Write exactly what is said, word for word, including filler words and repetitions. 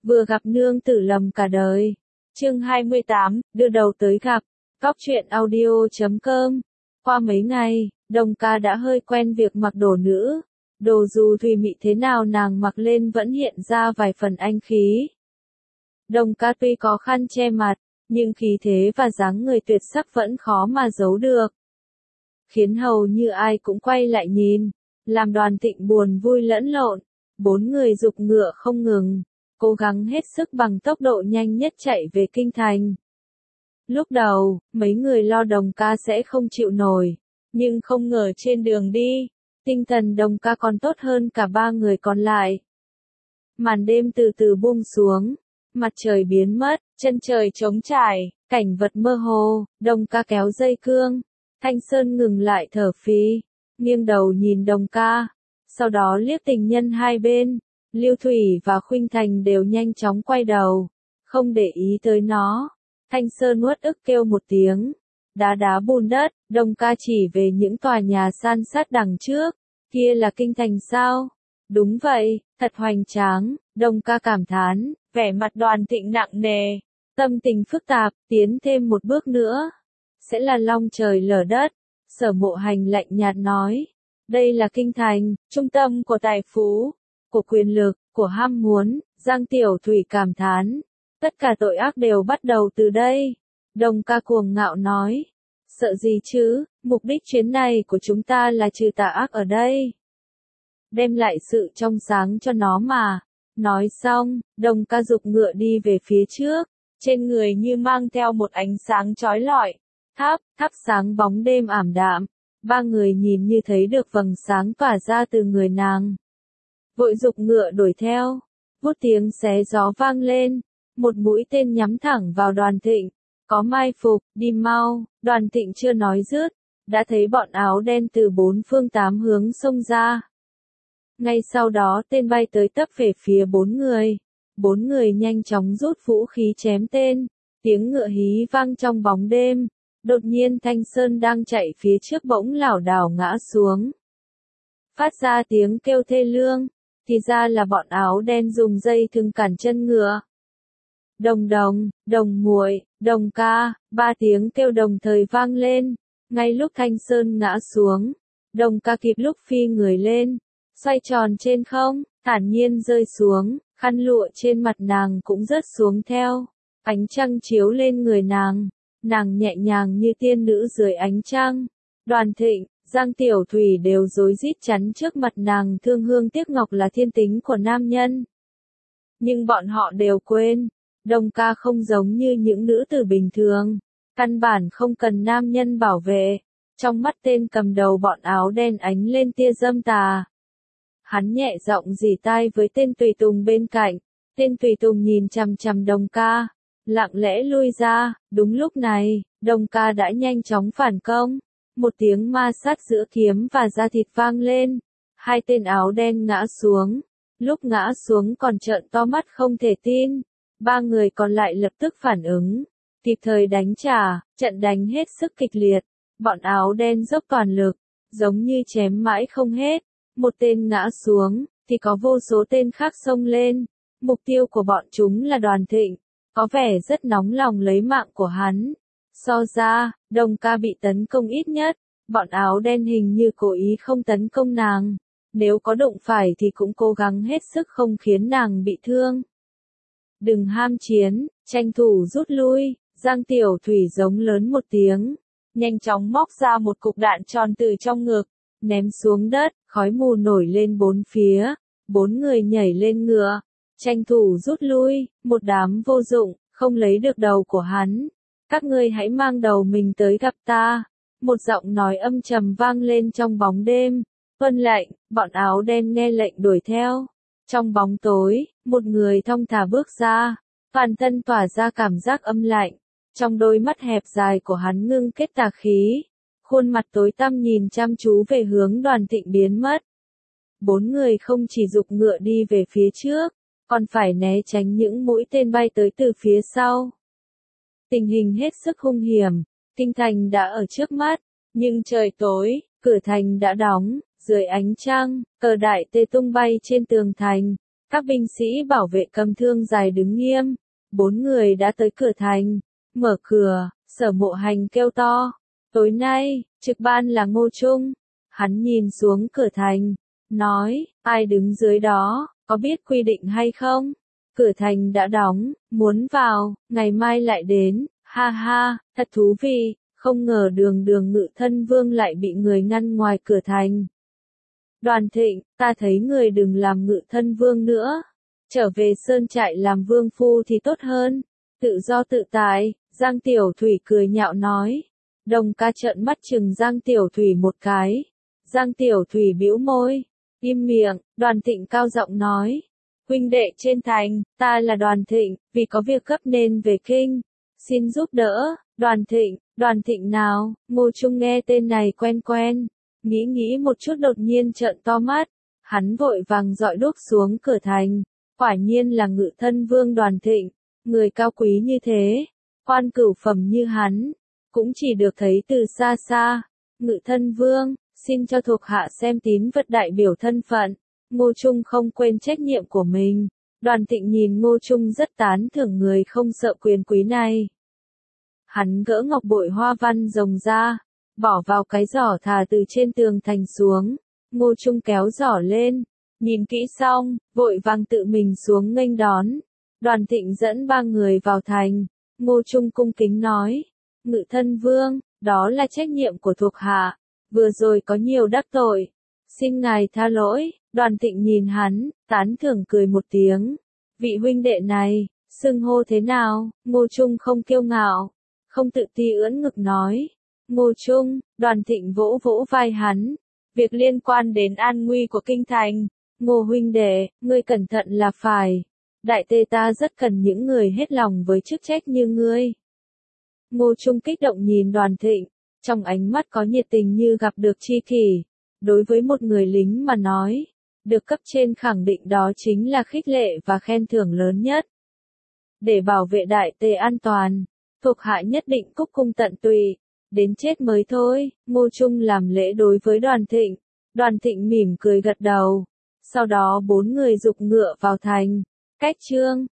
vừa gặp nương tử lầm cả đời. Chương hai mươi tám, đưa đầu tới gặp. Cóc truyện audio chấm com. Qua mấy ngày, Đồng Ca đã hơi quen việc mặc đồ nữ. Đồ dù thùy mị thế nào nàng mặc lên vẫn hiện ra vài phần anh khí. Đồng Ca tuy có khăn che mặt, nhưng khí thế và dáng người tuyệt sắc vẫn khó mà giấu được. Khiến hầu như ai cũng quay lại nhìn, làm Đoàn Tịnh buồn vui lẫn lộn. Bốn người giục ngựa không ngừng, cố gắng hết sức bằng tốc độ nhanh nhất chạy về kinh thành. Lúc đầu, mấy người lo Đồng Ca sẽ không chịu nổi, nhưng không ngờ trên đường đi, tinh thần Đồng Ca còn tốt hơn cả ba người còn lại. Màn đêm từ từ buông xuống, mặt trời biến mất, chân trời trống trải, cảnh vật mơ hồ, Đồng Ca kéo dây cương. Thanh Sơn ngừng lại thở phì, nghiêng đầu nhìn Đồng Ca, sau đó liếc tình nhân hai bên. Lưu Thủy và Khuynh Thành đều nhanh chóng quay đầu, không để ý tới nó. Thanh Sơn uất ức kêu một tiếng, đá đá bùn đất. Đồng Ca chỉ về những tòa nhà san sát đằng trước, kia là kinh thành sao? Đúng vậy, thật hoành tráng. Đồng Ca cảm thán, vẻ mặt Đoàn Tịnh nặng nề, tâm tình phức tạp. Tiến thêm một bước nữa, sẽ là long trời lở đất. Sở Mộ Hành lạnh nhạt nói, đây là kinh thành, trung tâm của tài phú, của quyền lực, của ham muốn. Giang Tiểu Thủy cảm thán, tất cả tội ác đều bắt đầu từ đây. Đồng Ca cuồng ngạo nói, sợ gì chứ, mục đích chuyến này của chúng ta là trừ tà ác ở đây, đem lại sự trong sáng cho nó mà. Nói xong, Đồng Ca giục ngựa đi về phía trước, trên người như mang theo một ánh sáng chói lọi. Tháp, thắp sáng bóng đêm ảm đạm, ba người nhìn như thấy được vầng sáng tỏa ra từ người nàng. Vội giục ngựa đuổi theo, vút tiếng xé gió vang lên, một mũi tên nhắm thẳng vào Đoàn Tịnh. Có mai phục, đi mau. Đoàn Tịnh chưa nói dứt, đã thấy bọn áo đen từ bốn phương tám hướng xông ra. Ngay sau đó tên bay tới tấp về phía bốn người. Bốn người nhanh chóng rút vũ khí chém tên, tiếng ngựa hí vang trong bóng đêm. Đột nhiên Thanh Sơn đang chạy phía trước bỗng lảo đảo ngã xuống, phát ra tiếng kêu thê lương, thì ra là bọn áo đen dùng dây thừng cản chân ngựa. Đồng đồng, đồng muội, Đồng Ca, ba tiếng kêu đồng thời vang lên. Ngay lúc Thanh Sơn ngã xuống, Đồng Ca kịp lúc phi người lên, xoay tròn trên không, thản nhiên rơi xuống, khăn lụa trên mặt nàng cũng rớt xuống theo. Ánh trăng chiếu lên người nàng, nàng nhẹ nhàng như tiên nữ dưới ánh trăng. Đoàn Thịnh, Giang Tiểu Thủy đều rối rít chắn trước mặt nàng. Thương hương tiếc ngọc là thiên tính của nam nhân, nhưng bọn họ đều quên, Đồng Ca không giống như những nữ tử bình thường, căn bản không cần nam nhân bảo vệ. Trong mắt tên cầm đầu bọn áo đen ánh lên tia dâm tà. Hắn nhẹ giọng rỉ tai với tên tùy tùng bên cạnh. Tên tùy tùng nhìn chằm chằm Đồng Ca, lặng lẽ lui ra. Đúng lúc này, Đồng Ca đã nhanh chóng phản công. Một tiếng ma sát giữa kiếm và da thịt vang lên. Hai tên áo đen ngã xuống. Lúc ngã xuống còn trợn to mắt không thể tin. Ba người còn lại lập tức phản ứng, kịp thời đánh trả. Trận đánh hết sức kịch liệt. Bọn áo đen dốc toàn lực, giống như chém mãi không hết. Một tên ngã xuống, thì có vô số tên khác xông lên. Mục tiêu của bọn chúng là Đoàn Thịnh, có vẻ rất nóng lòng lấy mạng của hắn. So ra, Đồng Ca bị tấn công ít nhất, bọn áo đen hình như cố ý không tấn công nàng. Nếu có đụng phải thì cũng cố gắng hết sức không khiến nàng bị thương. Đừng ham chiến, tranh thủ rút lui. Giang Tiểu Thủy giống lớn một tiếng, nhanh chóng móc ra một cục đạn tròn từ trong ngực, ném xuống đất. Khói mù nổi lên bốn phía, bốn người nhảy lên ngựa, tranh thủ rút lui. Một đám vô dụng, không lấy được đầu của hắn, các ngươi hãy mang đầu mình tới gặp ta. Một giọng nói âm trầm vang lên trong bóng đêm. Tuân lệnh. Bọn áo đen nghe lệnh đuổi theo. Trong bóng tối, một người thong thả bước ra, toàn thân tỏa ra cảm giác âm lạnh. Trong đôi mắt hẹp dài của hắn ngưng kết tà khí, khuôn mặt tối tăm nhìn chăm chú về hướng Đoàn Tịnh biến mất. Bốn người không chỉ giục ngựa đi về phía trước, còn phải né tránh những mũi tên bay tới từ phía sau. Tình hình hết sức hung hiểm. Kinh thành đã ở trước mắt, nhưng trời tối, cửa thành đã đóng. Dưới ánh trăng, cờ đại tê tung bay trên tường thành. Các binh sĩ bảo vệ cầm thương dài đứng nghiêm. Bốn người đã tới cửa thành. Mở cửa, Sở Mộ Hành kêu to. Tối nay, trực ban là Ngô Trung. Hắn nhìn xuống cửa thành. Nói, ai đứng dưới đó, có biết quy định hay không? Cửa thành đã đóng, muốn vào, ngày mai lại đến. Ha ha, thật thú vị, không ngờ đường đường Ngự Thân Vương lại bị người ngăn ngoài cửa thành. Đoàn Thịnh, ta thấy người đừng làm Ngự Thân Vương nữa. Trở về sơn trại làm vương phu thì tốt hơn. Tự do tự tại, Giang Tiểu Thủy cười nhạo nói. Đồng ca trợn mắt chừng Giang Tiểu Thủy một cái. Giang Tiểu Thủy bĩu môi. Im miệng, Đoàn Thịnh cao giọng nói. Huynh đệ trên thành, ta là Đoàn Thịnh, vì có việc gấp nên về kinh. Xin giúp đỡ, Đoàn Thịnh, Đoàn Thịnh nào, Ngô Trung nghe tên này quen quen. Nghĩ nghĩ một chút đột nhiên trợn to mắt. Hắn vội vàng dọi đuốc xuống cửa thành. Quả nhiên là Ngự Thân Vương Đoàn Thịnh. Người cao quý như thế, quan cửu phẩm như hắn, cũng chỉ được thấy từ xa xa. Ngự Thân Vương, xin cho thuộc hạ xem tín vật đại biểu thân phận. Ngô Trung không quên trách nhiệm của mình. Đoàn Thịnh nhìn Ngô Trung rất tán thưởng người không sợ quyền quý này. Hắn gỡ ngọc bội hoa văn rồng ra, bỏ vào cái giỏ thả từ trên tường thành xuống. Ngô Trung kéo giỏ lên, nhìn kỹ xong, vội vàng tự mình xuống nghênh đón. Đoàn Thịnh dẫn ba người vào thành. Ngô Trung cung kính nói, Ngự Thân Vương, đó là trách nhiệm của thuộc hạ. Vừa rồi có nhiều đắc tội, xin ngài tha lỗi. Đoàn Thịnh nhìn hắn, tán thưởng cười một tiếng. Vị huynh đệ này, xưng hô thế nào? Ngô Trung không kiêu ngạo, không tự ti ưỡn ngực nói. Ngô Trung, Đoàn Thịnh vỗ vỗ vai hắn. Việc liên quan đến an nguy của kinh thành. Ngô huynh đệ, ngươi cẩn thận là phải. Đại tê ta rất cần những người hết lòng với chức trách như ngươi. Ngô Trung kích động nhìn Đoàn Thịnh, trong ánh mắt có nhiệt tình như gặp được tri kỷ. Đối với một người lính mà nói, được cấp trên khẳng định đó chính là khích lệ và khen thưởng lớn nhất. Để bảo vệ đại tề an toàn, thuộc hạ nhất định cúc cung tận tụy, đến chết mới thôi. Ngô Trung làm lễ đối với Đoàn Thịnh. Đoàn Thịnh mỉm cười gật đầu. Sau đó bốn người giục ngựa vào thành. Cách chương